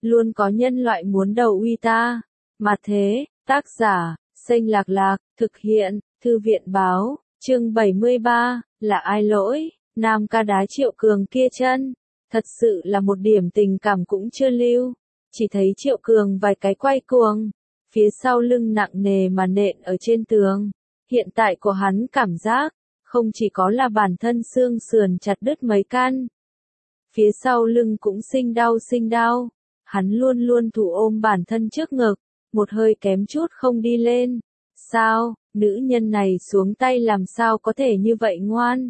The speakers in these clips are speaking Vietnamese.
luôn có nhân loại muốn đầu uy ta. Mà thế, tác giả, Xanh Lạc Lạc, thực hiện, Thư viện báo, chương 73, là ai lỗi, Nam ca đá Triệu Cường kia chân. Thật sự là một điểm tình cảm cũng chưa lưu, chỉ thấy Triệu Cường vài cái quay cuồng, phía sau lưng nặng nề mà nện ở trên tường. Hiện tại của hắn cảm giác, không chỉ có là bản thân xương sườn chặt đứt mấy căn, phía sau lưng cũng sinh đau. Hắn luôn luôn thủ ôm bản thân trước ngực, một hơi kém chút không đi lên. Sao, nữ nhân này xuống tay làm sao có thể như vậy ngoan?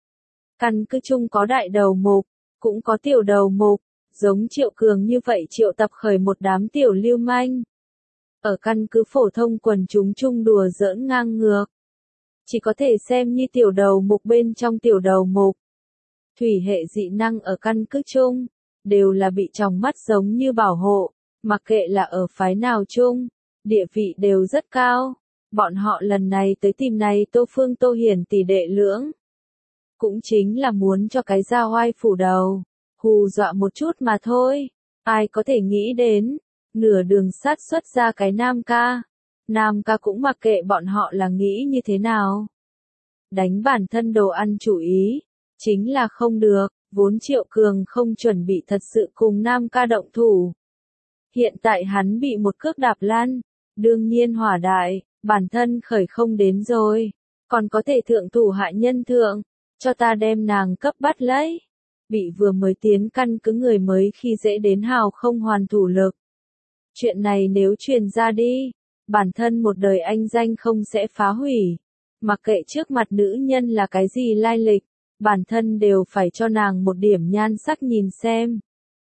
Căn cứ chung có đại đầu mục, cũng có tiểu đầu mục, giống Triệu Cường như vậy triệu tập khởi một đám tiểu lưu manh. Ở căn cứ phổ thông quần chúng chung đùa giỡn ngang ngược, chỉ có thể xem như tiểu đầu mục bên trong tiểu đầu mục. Thủy hệ dị năng ở căn cứ chung, đều là bị tròng mắt giống như bảo hộ, mặc kệ là ở phái nào chung, địa vị đều rất cao. Bọn họ lần này tới tìm này Tô Phương Tô Hiển tỷ đệ lưỡng, cũng chính là muốn cho cái dao oai phủ đầu, hù dọa một chút mà thôi. Ai có thể nghĩ đến, nửa đường sát xuất ra cái Nam ca. Nam ca cũng mặc kệ bọn họ là nghĩ như thế nào. Đánh bản thân đồ ăn chủ ý, chính là không được, vốn Triệu Cường không chuẩn bị thật sự cùng Nam ca động thủ. Hiện tại hắn bị một cước đạp lăn, đương nhiên hỏa đại, bản thân khởi không đến rồi, còn có thể thượng thủ hạ nhân thượng, cho ta đem nàng cấp bắt lấy. Bị vừa mới tiến căn cứ người mới khi dễ đến hào không hoàn thủ lực. Chuyện này nếu truyền ra đi, bản thân một đời anh danh không sẽ phá hủy. Mặc kệ trước mặt nữ nhân là cái gì lai lịch, bản thân đều phải cho nàng một điểm nhan sắc nhìn xem.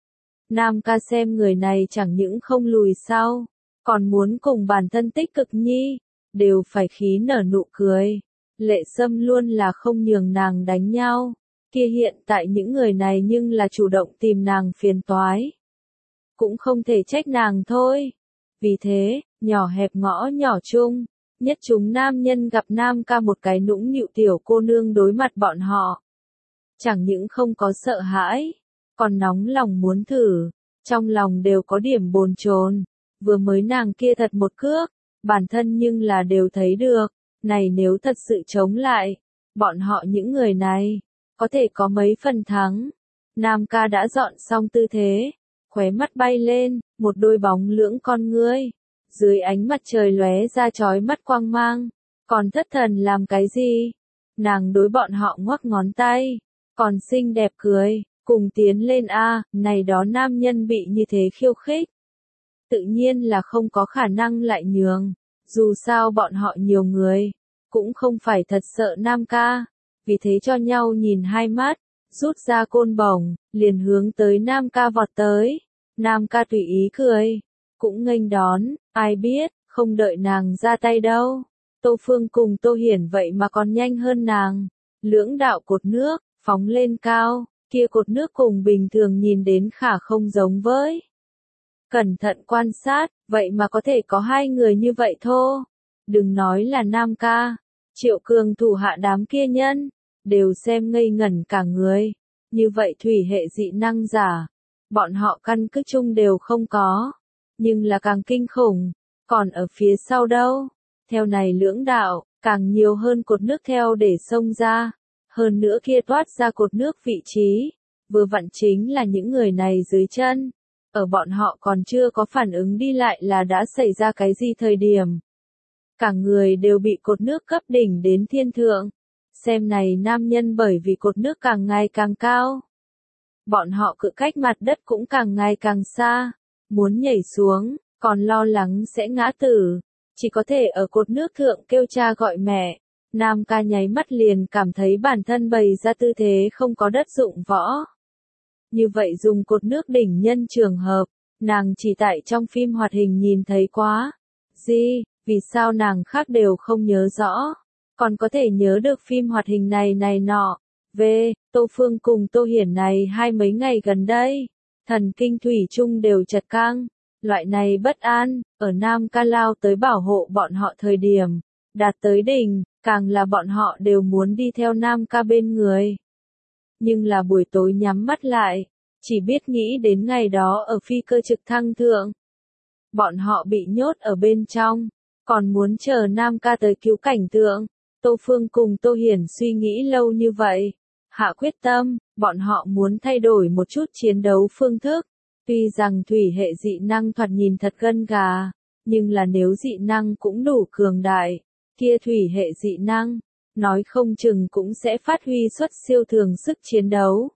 Nam ca xem người này chẳng những không lùi sau, còn muốn cùng bản thân tích cực nhi, đều phải khí nở nụ cười. Lệ Sâm luôn là không nhường nàng đánh nhau, kia hiện tại những người này nhưng là chủ động tìm nàng phiền toái. Cũng không thể trách nàng thôi. Vì thế, nhỏ hẹp ngõ nhỏ chung, nhất chúng nam nhân gặp Nam ca một cái nũng nịu tiểu cô nương đối mặt bọn họ. Chẳng những không có sợ hãi, còn nóng lòng muốn thử, trong lòng đều có điểm bồn chồn. Vừa mới nàng kia thật một cước, bản thân nhưng là đều thấy được, này nếu thật sự chống lại, bọn họ những người này, có thể có mấy phần thắng. Nam ca đã dọn xong tư thế, khóe mắt bay lên, một đôi bóng lưỡng con ngươi, dưới ánh mặt trời lóe ra chói mắt quang mang, còn thất thần làm cái gì? Nàng đối bọn họ ngoắc ngón tay, còn xinh đẹp cười, cùng tiến lên a, này đó nam nhân bị như thế khiêu khích. Tự nhiên là không có khả năng lại nhường, dù sao bọn họ nhiều người, cũng không phải thật sợ Nam ca, vì thế cho nhau nhìn hai mắt, rút ra côn bổng, liền hướng tới Nam ca vọt tới. Nam ca tùy ý cười, cũng nghênh đón, ai biết, không đợi nàng ra tay đâu. Tô Phương cùng Tô Hiển vậy mà còn nhanh hơn nàng. Lưỡng đạo cột nước, phóng lên cao, kia cột nước cùng bình thường nhìn đến khả không giống với. Cẩn thận quan sát, vậy mà có thể có hai người như vậy thô. Đừng nói là Nam ca, Triệu Cường thủ hạ đám kia nhân, đều xem ngây ngẩn cả người. Như vậy thủy hệ dị năng giả, bọn họ căn cứ chung đều không có, nhưng là càng kinh khủng, còn ở phía sau đâu. Theo này lưỡng đạo, càng nhiều hơn cột nước theo để xông ra, hơn nữa kia toát ra cột nước vị trí, vừa vặn chính là những người này dưới chân. Ở bọn họ còn chưa có phản ứng đi lại là đã xảy ra cái gì thời điểm. Cả người đều bị cột nước cấp đỉnh đến thiên thượng. Xem này nam nhân bởi vì cột nước càng ngày càng cao. Bọn họ cự cách mặt đất cũng càng ngày càng xa. Muốn nhảy xuống, còn lo lắng sẽ ngã tử. Chỉ có thể ở cột nước thượng kêu cha gọi mẹ. Nam ca nháy mắt liền cảm thấy bản thân bày ra tư thế không có đất dụng võ. Như vậy dùng cột nước đỉnh nhân trường hợp, nàng chỉ tại trong phim hoạt hình nhìn thấy quá. Gì, vì sao nàng khác đều không nhớ rõ, còn có thể nhớ được phim hoạt hình này nọ. Tô Phương cùng Tô Hiển này hai mấy ngày gần đây, thần kinh thủy chung đều chật căng. Loại này bất an, ở Nam ca lao tới bảo hộ bọn họ thời điểm, đạt tới đỉnh, càng là bọn họ đều muốn đi theo Nam ca bên người. Nhưng là buổi tối nhắm mắt lại, chỉ biết nghĩ đến ngày đó ở phi cơ trực thăng thượng. Bọn họ bị nhốt ở bên trong, còn muốn chờ Nam ca tới cứu cảnh tượng. Tô Phương cùng Tô Hiển suy nghĩ lâu như vậy, hạ quyết tâm, bọn họ muốn thay đổi một chút chiến đấu phương thức. Tuy rằng thủy hệ dị năng thoạt nhìn thật gân gà, nhưng là nếu dị năng cũng đủ cường đại, kia thủy hệ dị năng, nói không chừng cũng sẽ phát huy xuất siêu thường sức chiến đấu.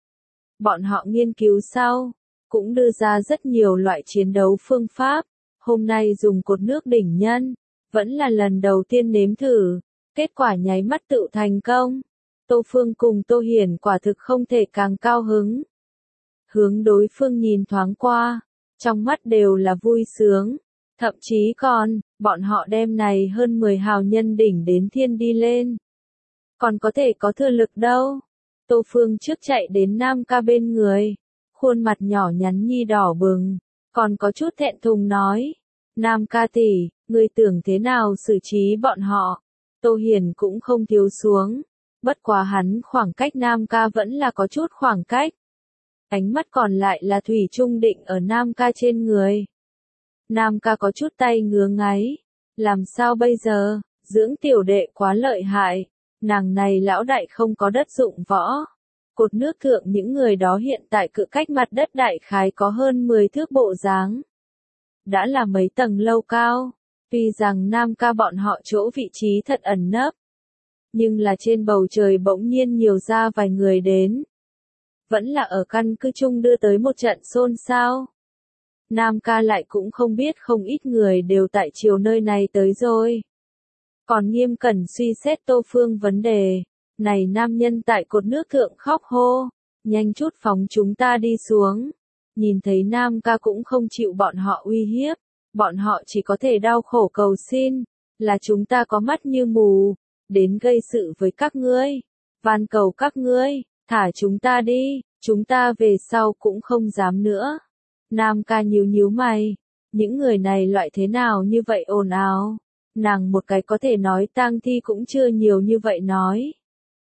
Bọn họ nghiên cứu sau, cũng đưa ra rất nhiều loại chiến đấu phương pháp. Hôm nay dùng cột nước đỉnh nhân, vẫn là lần đầu tiên nếm thử, kết quả nháy mắt tự thành công. Tô Phương cùng Tô Hiển quả thực không thể càng cao hứng. Hướng đối phương nhìn thoáng qua, trong mắt đều là vui sướng, thậm chí còn, bọn họ đem này hơn 10 hào nhân đỉnh đến thiên đi lên. Còn có thể có thừa lực đâu. Tô Phương trước chạy đến Nam ca bên người, khuôn mặt nhỏ nhắn nhi đỏ bừng, còn có chút thẹn thùng nói, Nam ca tỷ, ngươi tưởng thế nào xử trí bọn họ. Tô Hiển cũng không thiếu xuống, bất quá hắn khoảng cách Nam ca vẫn là có chút khoảng cách. Ánh mắt còn lại là thủy chung định ở Nam ca trên người. Nam ca có chút tay ngứa ngáy, làm sao bây giờ, dưỡng tiểu đệ quá lợi hại, nàng này lão đại không có đất dụng võ. Cột nước thượng những người đó hiện tại cự cách mặt đất đại khái có hơn 10 thước bộ dáng. Đã là mấy tầng lâu cao, tuy rằng Nam ca bọn họ chỗ vị trí thật ẩn nấp. Nhưng là trên bầu trời bỗng nhiên nhiều ra vài người đến. Vẫn là ở căn cứ chung đưa tới một trận xôn xao. Nam ca lại cũng không biết không ít người đều tại chiều nơi này tới rồi. Còn nghiêm cẩn suy xét Tô Phương vấn đề. Này nam nhân tại cột nước thượng khóc hô, nhanh chút phóng chúng ta đi xuống. Nhìn thấy Nam ca cũng không chịu bọn họ uy hiếp, bọn họ chỉ có thể đau khổ cầu xin, là chúng ta có mắt như mù, đến gây sự với các ngươi, van cầu các ngươi, thả chúng ta đi, chúng ta về sau cũng không dám nữa. Nam ca nhíu mày, những người này loại thế nào như vậy ồn ào, nàng một cái có thể nói tang thi cũng chưa nhiều như vậy nói.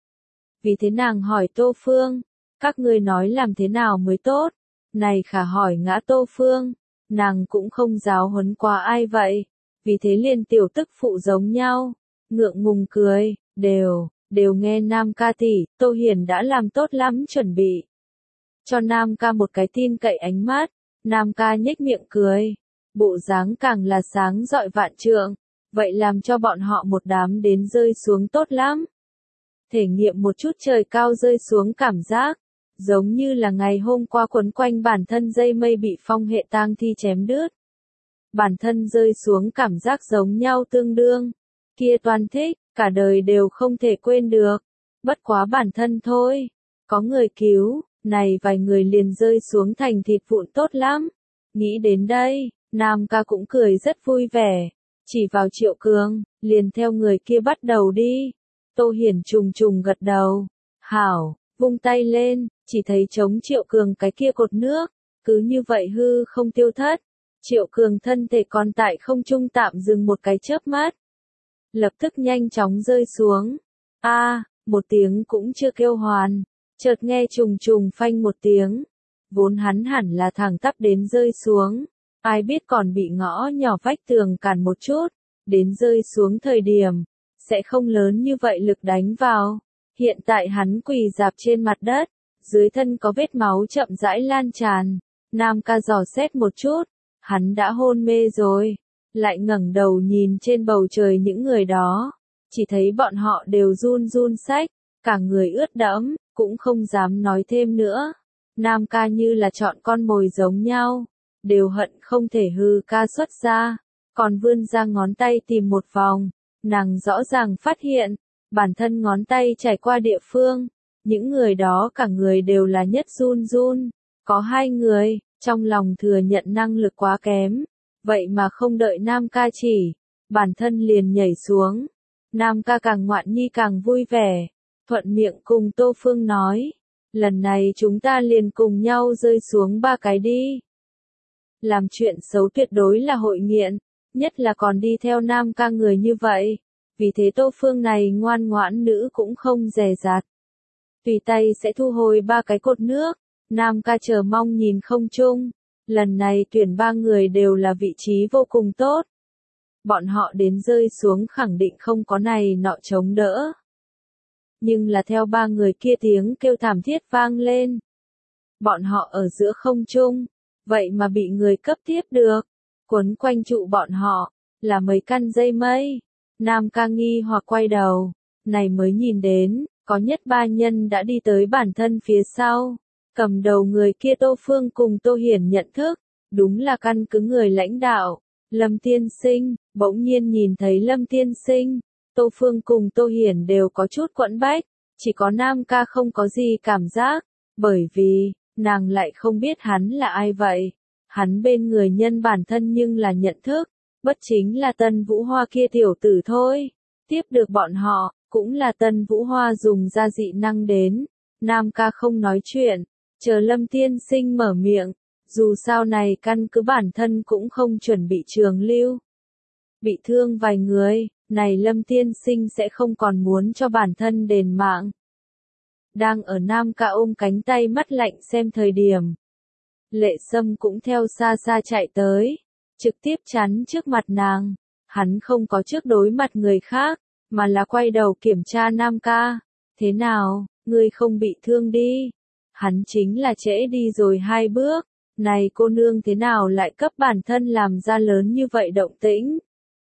Vì thế nàng hỏi Tô Phương, các ngươi nói làm thế nào mới tốt? Này khả hỏi ngã Tô Phương, nàng cũng không giáo huấn qua ai vậy, vì thế liền tiểu tức phụ giống nhau, ngượng ngùng cười, đều nghe Nam ca tỷ, Tô Hiển đã làm tốt lắm chuẩn bị. Cho Nam ca một cái tin cậy ánh mắt, Nam ca nhếch miệng cười, bộ dáng càng là sáng rọi vạn trượng, vậy làm cho bọn họ một đám đến rơi xuống tốt lắm. Thể nghiệm một chút trời cao rơi xuống cảm giác, giống như là ngày hôm qua quấn quanh bản thân dây mây bị phong hệ tang thi chém đứt. Bản thân rơi xuống cảm giác giống nhau tương đương, kia toàn thích, cả đời đều không thể quên được. Bất quá bản thân thôi, có người cứu, này vài người liền rơi xuống thành thịt vụn tốt lắm. Nghĩ đến đây, Nam ca cũng cười rất vui vẻ, chỉ vào Triệu Cường, liền theo người kia bắt đầu đi. Tô Hiển trùng gật đầu, hảo, vung tay lên, chỉ thấy chống Triệu Cường cái kia cột nước, cứ như vậy hư không tiêu thất. Triệu Cường thân thể còn tại không trung tạm dừng một cái chớp mắt, lập tức nhanh chóng rơi xuống. Một tiếng cũng chưa kêu hoàn, chợt nghe trùng phanh một tiếng, vốn hắn hẳn là thẳng tắp đến rơi xuống, ai biết còn bị ngõ nhỏ vách tường cản một chút, đến rơi xuống thời điểm, sẽ không lớn như vậy lực đánh vào. Hiện tại hắn quỳ rạp trên mặt đất, dưới thân có vết máu chậm rãi lan tràn. Nam ca dò xét một chút, hắn đã hôn mê rồi, lại ngẩng đầu nhìn trên bầu trời những người đó, chỉ thấy bọn họ đều run rách, cả người ướt đẫm, cũng không dám nói thêm nữa. Nam ca như là chọn con mồi giống nhau, đều hận không thể hư ca xuất ra, còn vươn ra ngón tay tìm một vòng, nàng rõ ràng phát hiện, bản thân ngón tay trải qua địa phương, những người đó cả người đều là nhất run, có 2 người, trong lòng thừa nhận năng lực quá kém, vậy mà không đợi Nam ca chỉ, bản thân liền nhảy xuống. Nam ca càng ngoạn nhi càng vui vẻ, thuận miệng cùng Tô Phương nói, lần này chúng ta liền cùng nhau rơi xuống 3 cái đi. Làm chuyện xấu tuyệt đối là hội nghiện, nhất là còn đi theo Nam ca người như vậy, vì thế Tô Phương này ngoan ngoãn nữ cũng không dè dặt. Tùy tay sẽ thu hồi 3 cái cột nước, Nam ca chờ mong nhìn không trung. Lần này tuyển 3 người đều là vị trí vô cùng tốt. Bọn họ đến rơi xuống khẳng định không có này nọ chống đỡ. Nhưng là theo 3 người kia tiếng kêu thảm thiết vang lên. Bọn họ ở giữa không trung, vậy mà bị người cấp tiếp được. Quấn quanh trụ bọn họ, là mấy căn dây mây. Nam ca nghi hoặc quay đầu, này mới nhìn đến, có nhất 3 nhân đã đi tới bản thân phía sau. Cầm đầu người kia Tô Phương cùng Tô Hiển nhận thức, đúng là căn cứ người lãnh đạo, Lâm Tiên Sinh. Bỗng nhiên nhìn thấy Lâm Tiên Sinh, Tô Phương cùng Tô Hiển đều có chút quẫn bách, chỉ có Nam ca không có gì cảm giác, bởi vì, nàng lại không biết hắn là ai vậy. Hắn bên người nhân bản thân nhưng là nhận thức, bất chính là Tân Vũ Hoa kia tiểu tử thôi. Tiếp được bọn họ, cũng là Tân Vũ Hoa dùng ra dị năng đến. Nam ca không nói chuyện, chờ Lâm Tiên Sinh mở miệng, dù sao này căn cứ bản thân cũng không chuẩn bị trường lưu. Bị thương vài người, này Lâm Tiên Sinh sẽ không còn muốn cho bản thân đền mạng. Đang ở Nam ca ôm cánh tay mắt lạnh xem thời điểm. Lệ Sâm cũng theo xa xa chạy tới, trực tiếp chắn trước mặt nàng. Hắn không có trước đối mặt người khác, mà là quay đầu kiểm tra Nam ca. Thế nào, ngươi không bị thương đi? Hắn chính là trễ đi rồi 2 bước. Này cô nương thế nào lại cấp bản thân làm ra lớn như vậy động tĩnh?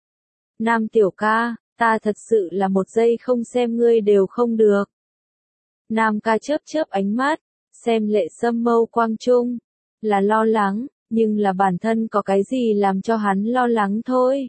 Nam tiểu ca, ta thật sự là một giây không xem ngươi đều không được. Nam ca chớp chớp ánh mắt, xem Lệ Sâm mâu quang trung, là lo lắng, nhưng là bản thân có cái gì làm cho hắn lo lắng thôi.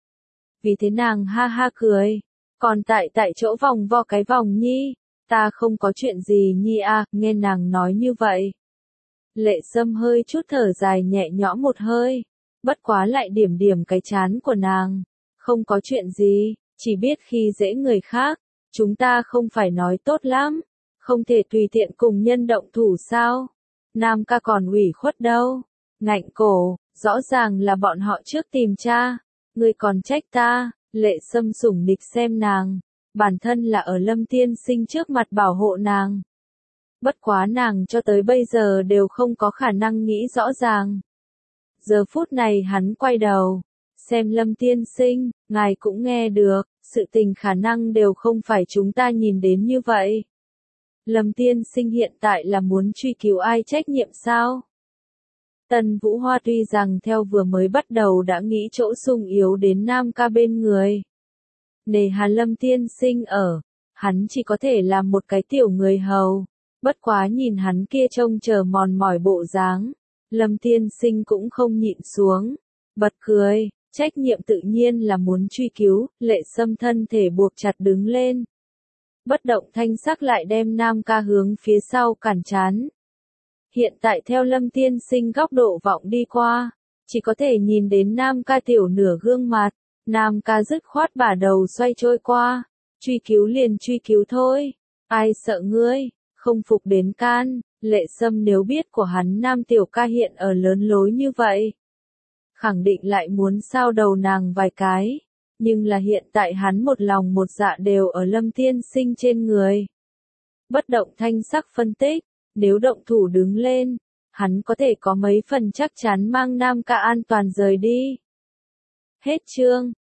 Vì thế nàng ha ha cười, còn tại chỗ vòng vo cái vòng nhi, ta không có chuyện gì nhi à, nghe nàng nói như vậy. Lệ Sâm hơi chút thở dài nhẹ nhõm một hơi, bất quá lại điểm điểm cái chán của nàng, không có chuyện gì, chỉ biết khi dễ người khác, chúng ta không phải nói tốt lắm, không thể tùy tiện cùng nhân động thủ sao. Nam ca còn ủy khuất đâu, ngạnh cổ, rõ ràng là bọn họ trước tìm cha, ngươi còn trách ta. Lệ Sâm sủng nịch xem nàng, bản thân là ở Lâm Tiên Sinh trước mặt bảo hộ nàng. Bất quá nàng cho tới bây giờ đều không có khả năng nghĩ rõ ràng. Giờ phút này hắn quay đầu, xem Lâm Tiên Sinh, ngài cũng nghe được, sự tình khả năng đều không phải chúng ta nhìn đến như vậy. Lâm Tiên Sinh hiện tại là muốn truy cứu ai trách nhiệm sao? Tần Vũ Hoa tuy rằng theo vừa mới bắt đầu đã nghĩ chỗ sung yếu đến Nam ca bên người. Nề hà Lâm Tiên Sinh ở, hắn chỉ có thể làm một cái tiểu người hầu. Bất quá nhìn hắn kia trông chờ mòn mỏi bộ dáng, Lâm Tiên Sinh cũng không nhịn xuống, bật cười, trách nhiệm tự nhiên là muốn truy cứu. Lệ Sâm thân thể buộc chặt đứng lên. Bất động thanh sắc lại đem Nam ca hướng phía sau cản chắn. Hiện tại theo Lâm Tiên Sinh góc độ vọng đi qua, chỉ có thể nhìn đến Nam ca tiểu nửa gương mặt. Nam ca dứt khoát bả đầu xoay trôi qua, truy cứu liền truy cứu thôi, ai sợ ngươi, không phục đến can. Lệ Sâm nếu biết của hắn Nam tiểu ca hiện ở lớn lối như vậy, khẳng định lại muốn sao đầu nàng vài cái, nhưng là hiện tại hắn một lòng một dạ đều ở Lâm Tiên Sinh trên người. Bất động thanh sắc phân tích, nếu động thủ đứng lên, hắn có thể có mấy phần chắc chắn mang Nam ca an toàn rời đi. Hết chương.